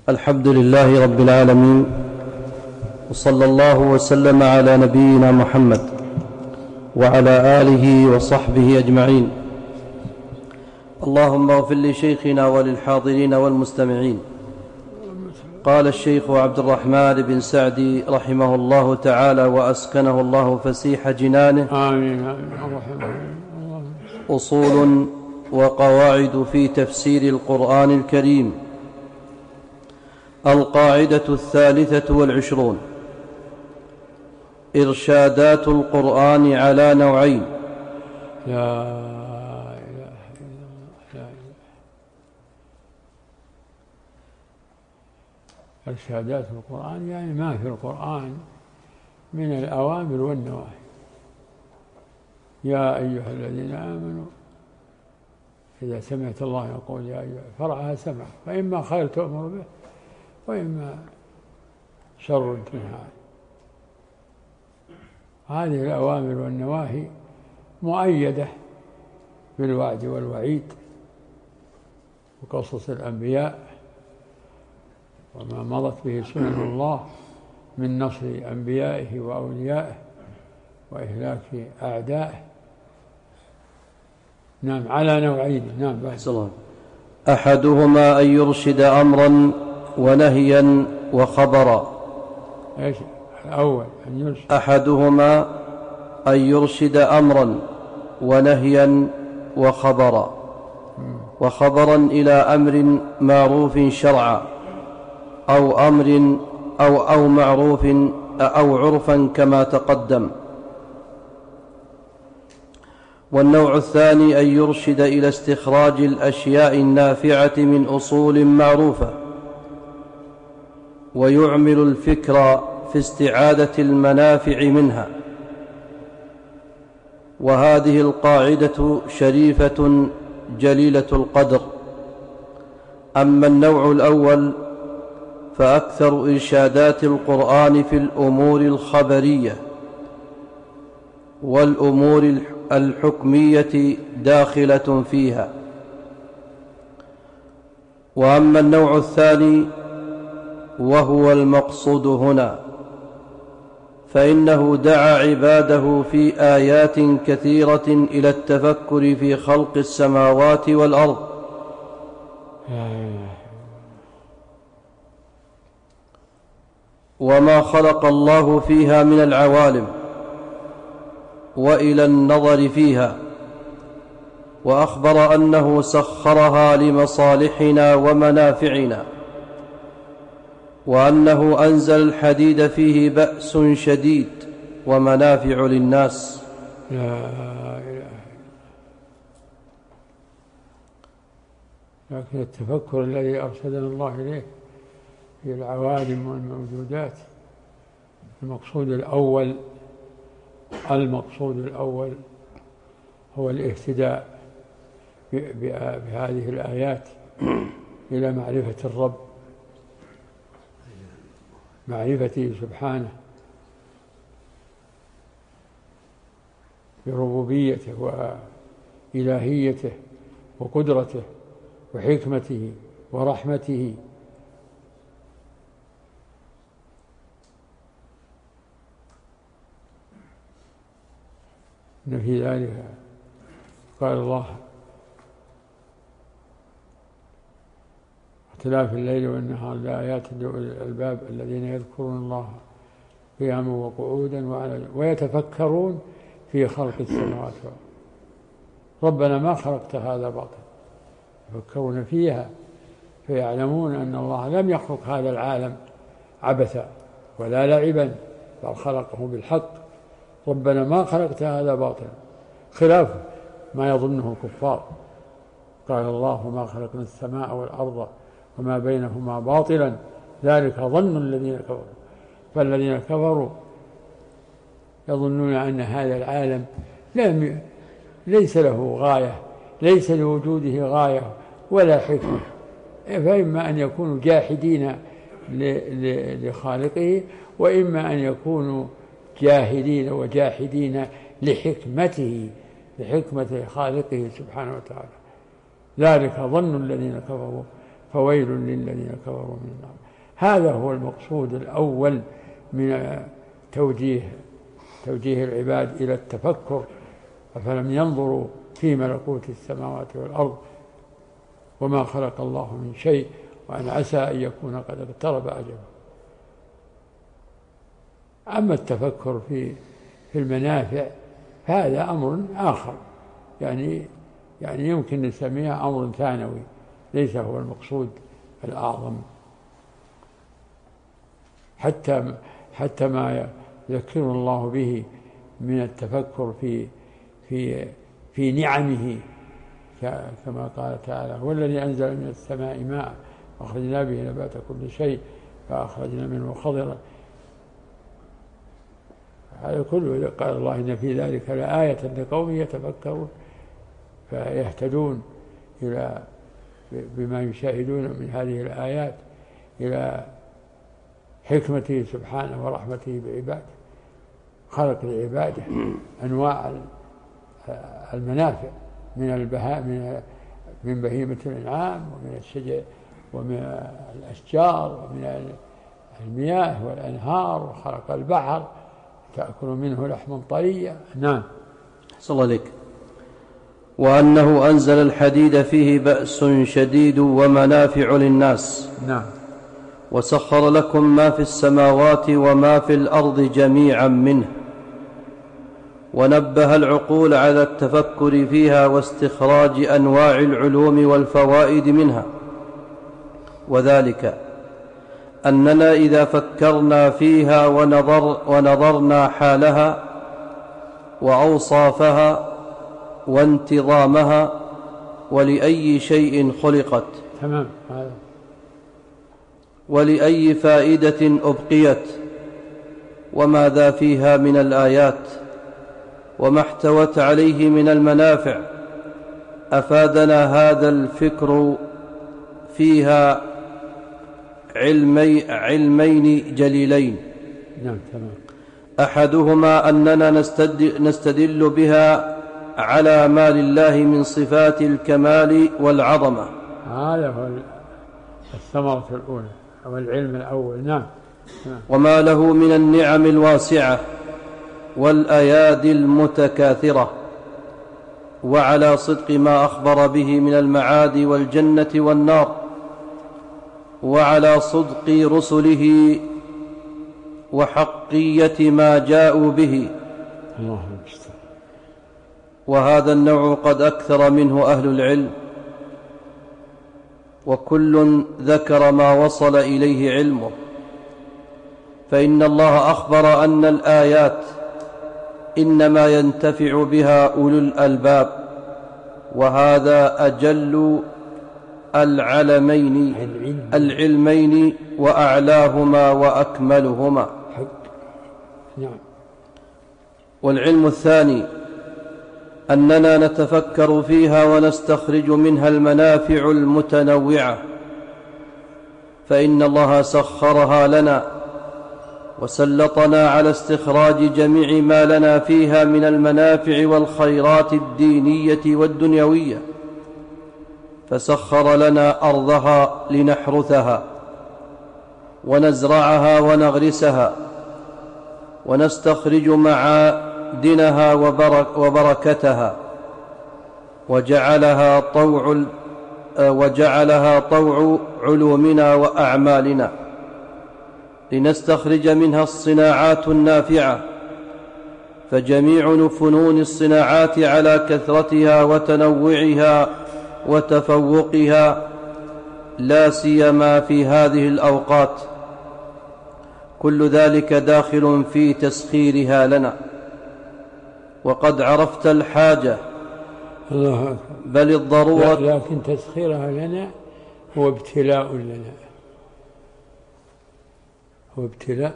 الحمد لله رب العالمين، وصلى الله وسلم على نبينا محمد وعلى آله وصحبه أجمعين. اللهم اغفر لشيخنا وللحاضرين والمستمعين. قال الشيخ عبد الرحمن بن سعدي رحمه الله تعالى وأسكنه الله فسيح جنانه: آمين. أصول وقواعد في تفسير القرآن الكريم. القاعدة 23: إرشادات القرآن على نوعين: لا إله إلا الله. إرشادات القرآن يعني ما في القرآن من الأوامر والنواهي. يا أيها الذين آمنوا إذا سمعت الله يقول يا أيها، فرعها سمع، فإما خير تؤمر به وإما شر تنهى عنه. هذه الأوامر والنواهي مؤيدة بالوعد والوعيد وقصص الأنبياء وما مضت به سنن الله من نصر أنبيائه وأوليائه وإهلاك أعدائه. نعم، على نوعين. نعم. أحدهما أن يرشد أمرا ونهيا وخبرا. ايش الأول؟ أن يرشد. أحدهما أن يرشد أمرا ونهيا وخبرا، وخبرا إلى أمر معروف شرعا أو أمر أو معروف أو عرفا كما تقدم. والنوع الثاني أن يرشد إلى استخراج الأشياء النافعة من أصول معروفة، ويعمل الفكر في استعادة المنافع منها. وهذه القاعدة شريفة جليلة القدر. أما النوع الأول فأكثر إرشادات القرآن في الأمور الخبرية والأمور الحكمية داخلة فيها. وأما النوع الثاني وهو المقصود هنا فإنه دعا عباده في آيات كثيرة إلى التفكر في خلق السماوات والأرض وما خلق الله فيها من العوالم، وإلى النظر فيها، وأخبر أنه سخرها لمصالحنا ومنافعنا، وأنه أنزل الحديد فيه بأس شديد ومنافع للناس. لا إله. لكن التفكر الذي أرشدنا الله إليه في العوالم والموجودات، المقصود الأول هو الاهتداء بهذه الآيات إلى معرفة الرب، معرفته سبحانه بربوبيته وإلهيته وقدرته وحكمته ورحمته. إن في ذلك قال الله: اختلاف الليل والنهار لآيات لأولي الألباب الذين يذكرون الله قياما وقعودا ويتفكرون في خلق السماوات والأرض. ربنا ما خلقت هذا باطلا، يفكرون فيها فيعلمون أن الله لم يخلق هذا العالم عبثا ولا لعبا، بل خلقه بالحق. ربنا ما خلقت هذا باطلا، خلاف ما يظنه الكفار. قال الله: ما خلقنا السماء والأرض وما بينهما باطلا ذلك ظن الذين كفروا. فالذين كفروا يظنون أن هذا العالم ليس له غاية، ليس لوجوده غاية ولا حكمة، فإما أن يكونوا جاحدين لخالقه، وإما أن يكونوا جاهدين وجاحدين لحكمته، لحكمة خالقه سبحانه وتعالى. ذلك ظن الذين كفروا فويل للذين كفروا من النار. هذا هو المقصود الأول من توجيه العباد إلى التفكر. أفلم ينظروا في ملكوت السماوات والأرض وما خلق الله من شيء وأن عسى أن يكون قد اقترب أجله. أما التفكر في المنافع فهذا أمر آخر، يعني يمكن نسميه أمر ثانوي، ليس هو المقصود الأعظم. حتى ما يذكر الله به من التفكر في نعمه، كما قال تعالى: هو الذي أنزل من السماء ماء وأخرجنا به نبات كل شيء فأخرجنا منه خضرا. هذا كله قال الله: إن في ذلك لآية لقوم يتفكرون، فيهتدون بما يشاهدون من هذه الآيات إلى حكمته سبحانه ورحمته بعباده. خلق لعباده أنواع المنافع من بهيمة الأنعام ومن الشجر ومن الأشجار ومن المياه والأنهار، وخلق البحر تأكل منه لحما طريا. نعم. صلى الله عليك. وأنه أنزل الحديد فيه بأس شديد ومنافع للناس. نعم. وسخر لكم ما في السماوات وما في الأرض جميعا منه. ونبه العقول على التفكر فيها واستخراج أنواع العلوم والفوائد منها، وذلك أننا إذا فكرنا فيها ونظرنا حالها وأوصافها وانتظامها ولأي شيء خلقت، تمام، ولأي فائدة أبقيت، وماذا فيها من الآيات وما احتوت عليه من المنافع، أفادنا هذا الفكر فيها علمين جليلين. نعم، تمام. أحدهما أننا نستدل بها على ما لله من صفات الكمال والعظمة. هذا هو الثمرة الأولى أو العلم الأول. نعم. وما له من النعم الواسعة والأيادي المتكاثرة، وعلى صدق ما أخبر به من المعاد والجنة والنار، وعلى صدق رسله وحقية ما جاءوا به. وهذا النوع قد أكثر منه أهل العلم، وكل ذكر ما وصل إليه علمه، فإن الله أخبر أن الآيات إنما ينتفع بها أولو الألباب، وهذا أجل العلمين وأعلاهما وأكملهما. والعلم الثاني أننا نتفكر فيها ونستخرج منها المنافع المتنوعة، فإن الله سخرها لنا وسلطنا على استخراج جميع ما لنا فيها من المنافع والخيرات الدينية والدنيوية، فسخر لنا أرضها لنحرثها ونزرعها ونغرسها ونستخرج معادنها وبركتها، وجعلها طوع علومنا وأعمالنا، لنستخرج منها الصناعات النافعة، فجميع فنون الصناعات على كثرتها وتنوعها وتفوقها، لا سيما في هذه الأوقات، كل ذلك داخل في تسخيرها لنا. وقد عرفت الحاجة بل الضرورة، لكن تسخيرها لنا هو ابتلاء لنا، هو ابتلاء.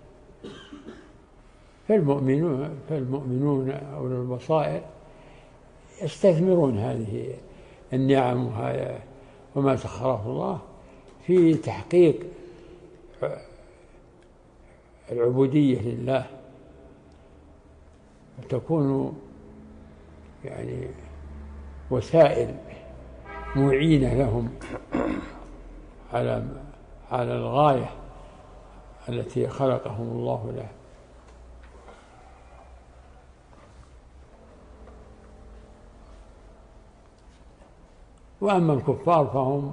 فالمؤمنون أولو البصائر يستثمرون هذه النعم وما سخره الله في تحقيق العبودية لله، وتكون يعني وسائل معينة لهم على الغاية التي خلقهم الله له. وأما الكفار فهم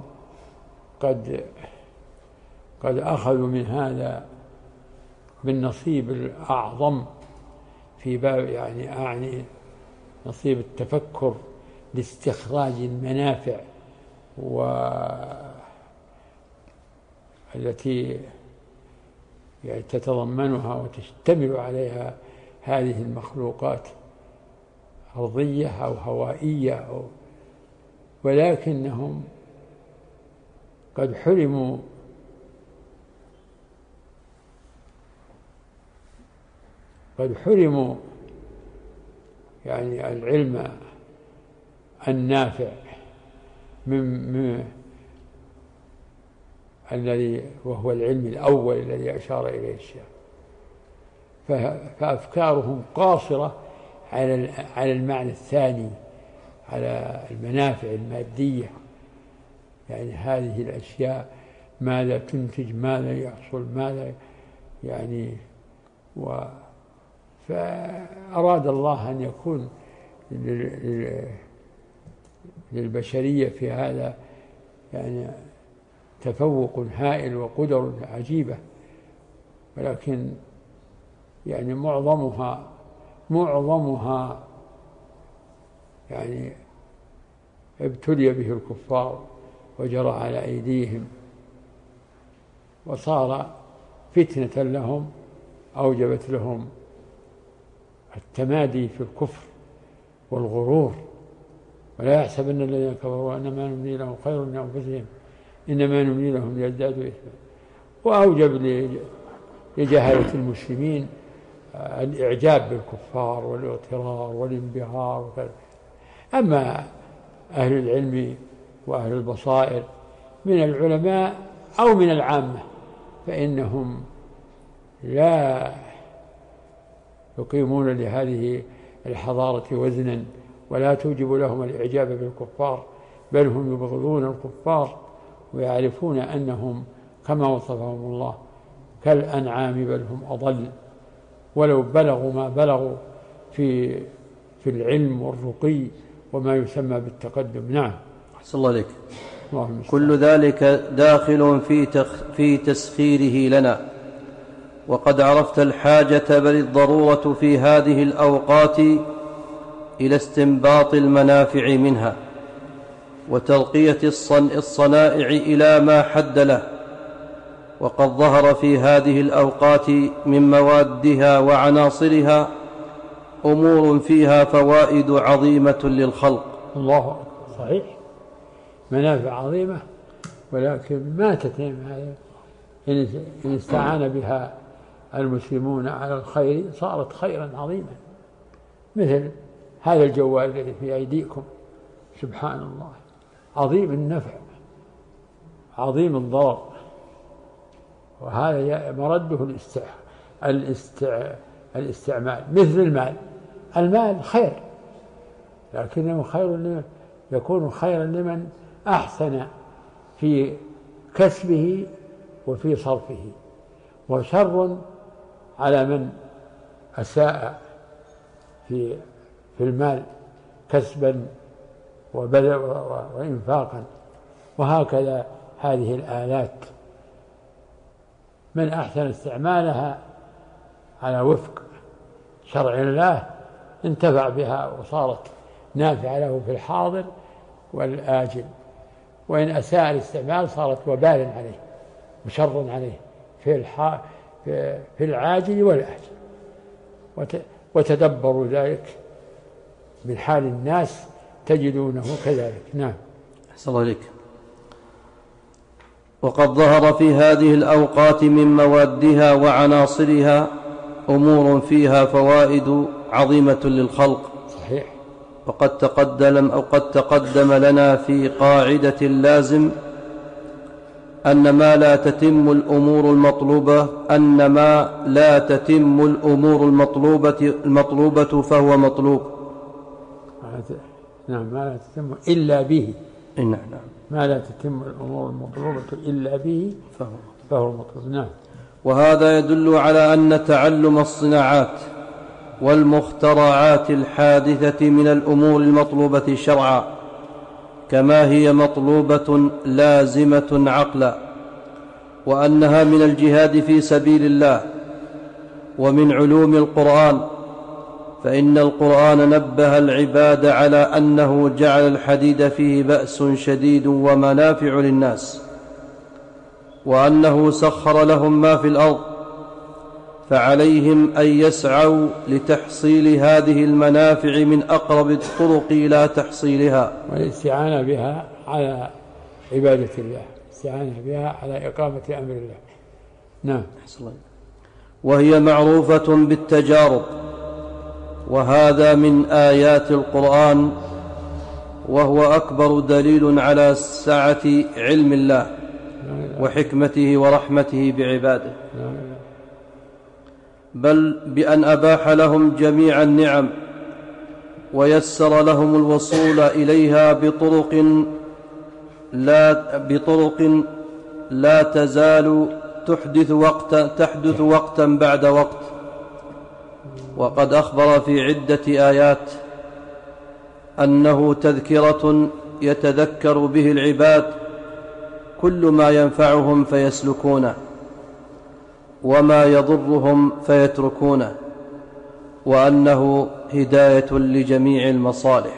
قد أخذوا من هذا بالنصيب الأعظم في باب يعني نصيب التفكر لاستخراج المنافع والتي تتضمنها وتشتمل عليها هذه المخلوقات أرضية أو هوائية ولكنهم قد حرموا يعني العلم النافع من الذي وهو العلم الأول الذي أشار إليه الشيخ. فأفكارهم قاصرة على المعنى الثاني، على المنافع المادية، يعني هذه الأشياء ماذا تنتج، ماذا يحصل، ماذا يعني فأراد الله أن يكون للبشرية في هذا يعني تفوق هائل وقدر عجيبة، ولكن يعني معظمها يعني ابتلي به الكفار وجرى على أيديهم وصار فتنة لهم، أوجبت لهم التمادي في الكفر والغرور. ولا يحسبن الذين كفروا أنما نملي لهم خير لأنفسهم إنما نملي لهم ليزدادوا إثما. وأوجب لجهلة المسلمين الإعجاب بالكفار والاغترار والانبهار وكذا. أما أهل العلم وأهل البصائر من العلماء أو من العامة فإنهم لا يقيمون لهذه الحضارة وزنا ولا توجب لهم الإعجاب بالكفار، بل هم يبغضون الكفار ويعرفون أنهم كما وصفهم الله كالأنعام بل هم أضل، ولو بلغوا ما بلغوا في العلم والرقي وما يسمى بالتقدم. نعم. أحسن الله عليك. كل ذلك داخل في تسخيره لنا، وقد عرفت الحاجة بل الضرورة في هذه الأوقات إلى استنباط المنافع منها وترقية الصنائع إلى ما حد له. وقد ظهر في هذه الأوقات من موادها وعناصرها أمور فيها فوائد عظيمة للخلق. الله أكبر. صحيح، منافع عظيمة، ولكن ما تتم هذا إن استعان بها المسلمون على الخير صارت خيرا عظيما، مثل هذا الجوال الذي في أيديكم، سبحان الله، عظيم النفع عظيم الضرر، وهذا مرده الاستعمال. مثل المال خير، لكنه يكون خيرا لمن أحسن في كسبه وفي صرفه، وشر على من أساء في المال كسبا وإنفاقا. وهكذا هذه الآلات من أحسن استعمالها على وفق شرع الله انتفع بها وصارت نافعة له في الحاضر والآجل، وإن أساء الاستعمال صارت وبالا عليه وشر عليه في العاجل والآجل. وتدبروا ذلك من حال الناس تجدونه كذلك. نعم. أحسن الله عليك. وقد ظهر في هذه الأوقات من موادها وعناصرها أمور فيها فوائد عظيمة للخلق. صحيح. وقد تقدم لنا في قاعدة لازم أن ما لا تتم الأمور المطلوبة فهو مطلوب. نعم، ما لا تتم إلا به. نعم. ما لا تتم الأمور المطلوبة إلا به فهو المطلوب. نعم. وهذا يدل على أن تعلم الصناعات والمخترعات الحادثة من الأمور المطلوبة شرعا، كما هي مطلوبة لازمة عقلا، وأنها من الجهاد في سبيل الله ومن علوم القرآن، فإن القرآن نبه العباد على أنه جعل الحديد فيه بأس شديد ومنافع للناس، وأنه سخر لهم ما في الأرض، فعليهم أن يسعوا لتحصيل هذه المنافع من أقرب الطرق إلى تحصيلها، والاستعانة بها على عبادة الله، الاستعانة بها على إقامة أمر الله. نعم. وهي معروفة بالتجارب، وهذا من آيات القرآن، وهو أكبر دليل على سعة علم الله وحكمته ورحمته بعباده، بل بأن أباح لهم جميع النعم ويسر لهم الوصول إليها بطرق لا تزال تحدث وقتا بعد وقت. وقد أخبر في عدة آيات أنه تذكرة يتذكر به العباد كل ما ينفعهم فيسلكونه، وما يضرهم فيتركونه، وأنه هداية لجميع المصالح.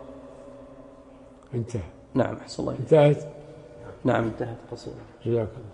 انتهى. نعم. أحسن الله. انتهت. نعم انتهت قصيرة. جزاك الله.